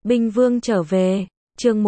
Binh Vương trở về, chương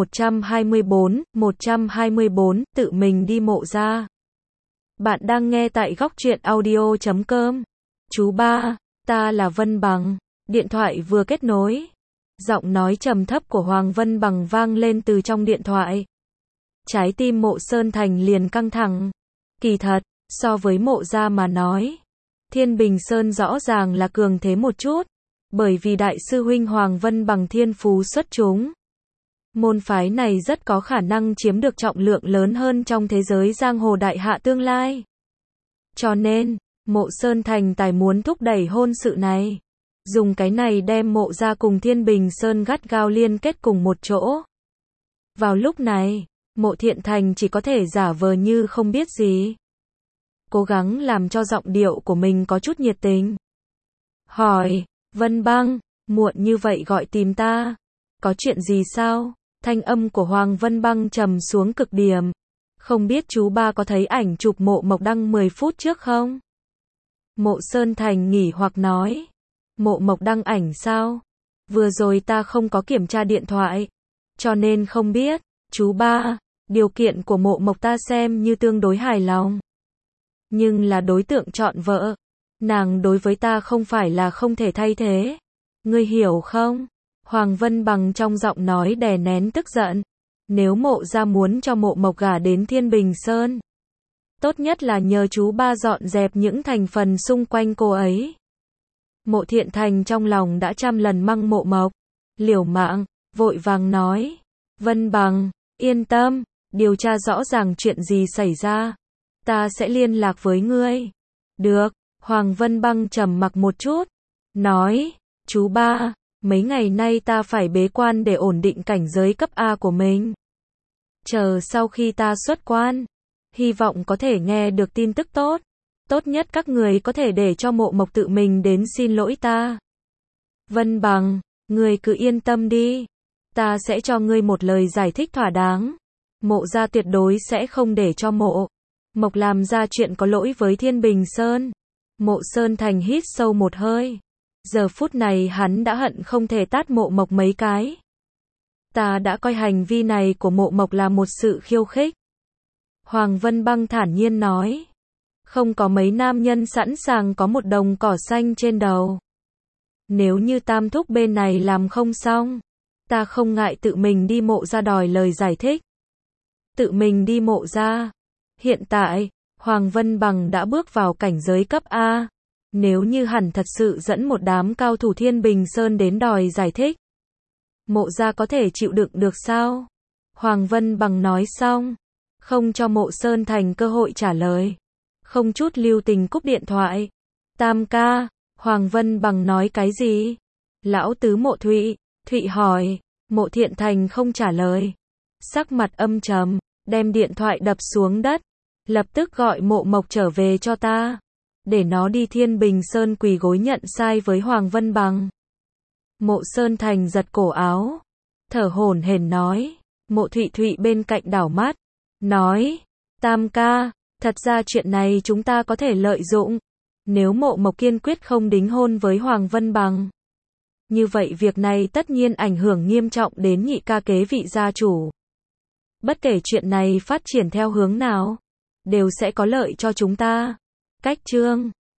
124, tự mình đi Mộ Gia. Bạn đang nghe tại góc truyện audio.com. Chú ba, ta là Vân Bằng. Điện thoại vừa kết nối. Giọng nói trầm thấp của Hoàng Vân Bằng vang lên từ trong điện thoại. Trái tim Mộ Sơn Thành liền căng thẳng. Kỳ thật, so với Mộ Gia mà nói, Thiên Bình Sơn rõ ràng là cường thế một chút. Bởi vì đại sư huynh Hoàng Vân Bằng thiên phú xuất chúng. Môn phái này rất có khả năng chiếm được trọng lượng lớn hơn trong thế giới giang hồ đại hạ tương lai. Cho nên, Mộ Sơn Thành tài muốn thúc đẩy hôn sự này. Dùng cái này đem Mộ Gia cùng Thiên Bình Sơn gắt gao liên kết cùng một chỗ. Vào lúc này, Mộ Thiện Thành chỉ có thể giả vờ như không biết gì. Cố gắng làm cho giọng điệu của mình có chút nhiệt tình. Hỏi, Vân Băng, muộn như vậy gọi tìm ta. Có chuyện gì sao? Thanh âm của Hoàng Vân Băng trầm xuống cực điểm. Không biết chú ba có thấy ảnh chụp Mộ Mộc đăng 10 phút trước không? Mộ Sơn Thành nghỉ hoặc nói. Mộ Mộc đăng ảnh sao? Vừa rồi ta không có kiểm tra điện thoại. Cho nên không biết. Chú ba, điều kiện của Mộ Mộc ta xem như tương đối hài lòng. Nhưng là đối tượng chọn vợ. Nàng đối với ta không phải là không thể thay thế. Ngươi hiểu không? Hoàng Vân Bằng trong giọng nói đè nén tức giận. Nếu Mộ Gia muốn cho Mộ Mộc gả đến Thiên Bình Sơn, tốt nhất là nhờ chú ba dọn dẹp những thành phần xung quanh cô ấy. Mộ Thiện Thành trong lòng đã trăm lần mắng Mộ Mộc. Liều mạng, vội vàng nói. Vân Bằng, yên tâm, điều tra rõ ràng chuyện gì xảy ra. Ta sẽ liên lạc với ngươi. Được. Hoàng Vân Băng trầm mặc một chút. Nói, chú ba, mấy ngày nay ta phải bế quan để ổn định cảnh giới cấp A của mình. Chờ sau khi ta xuất quan, hy vọng có thể nghe được tin tức tốt. Tốt nhất các người có thể để cho Mộ Mộc tự mình đến xin lỗi ta. Vân Bằng, ngươi cứ yên tâm đi. Ta sẽ cho ngươi một lời giải thích thỏa đáng. Mộ Gia tuyệt đối sẽ không để cho Mộ Mộc làm ra chuyện có lỗi với Thiên Bình Sơn. Mộ Sơn Thành hít sâu một hơi. Giờ phút này hắn đã hận không thể tát Mộ Mộc mấy cái. Ta đã coi hành vi này của Mộ Mộc là một sự khiêu khích. Hoàng Vân Băng thản nhiên nói. Không có mấy nam nhân sẵn sàng có một đồng cỏ xanh trên đầu. Nếu như Tam Thúc bên này làm không xong, ta không ngại tự mình đi Mộ Gia đòi lời giải thích. Tự mình đi Mộ Gia. Hiện tại, Hoàng Vân Bằng đã bước vào cảnh giới cấp A. Nếu như hẳn thật sự dẫn một đám cao thủ Thiên Bình Sơn đến đòi giải thích, Mộ Gia có thể chịu đựng được sao? Hoàng Vân Bằng nói xong, không cho Mộ Sơn Thành cơ hội trả lời. Không chút lưu tình cúp điện thoại. Tam ca, Hoàng Vân Bằng nói cái gì? Lão tứ Mộ Thụy, Thụy hỏi. Mộ Thiện Thành không trả lời. Sắc mặt âm trầm, đem điện thoại đập xuống đất. Lập tức gọi Mộ Mộc trở về cho ta. Để nó đi Thiên Bình Sơn quỳ gối nhận sai với Hoàng Vân Bằng. Mộ Sơn Thành giật cổ áo. Thở hổn hển nói. Mộ Thụy Thụy bên cạnh đảo mắt. Nói. Tam ca, thật ra chuyện này chúng ta có thể lợi dụng. Nếu Mộ Mộc kiên quyết không đính hôn với Hoàng Vân Bằng, như vậy việc này tất nhiên ảnh hưởng nghiêm trọng đến nhị ca kế vị gia chủ. Bất kể chuyện này phát triển theo hướng nào, đều sẽ có lợi cho chúng ta. Cách chương